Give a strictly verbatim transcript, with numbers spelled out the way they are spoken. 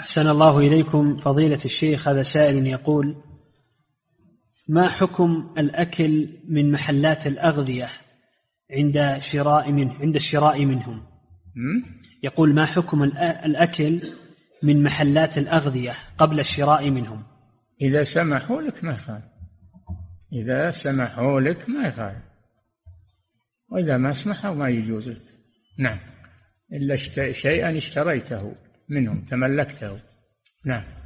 أحسن الله إليكم فضيلة الشيخ. هذا سائل يقول: ما حكم الأكل من محلات الأغذية عند شراء منه عند الشراء منهم؟ يقول: ما حكم الأكل من محلات الأغذية قبل الشراء منهم؟ إذا سمحوا لك ما يخالف، إذا سمحوا لك ما يخالف، وإذا ما سمحوا ما يجوز لك. نعم، إلا شيئا اشتريته منهم تملكته. نعم.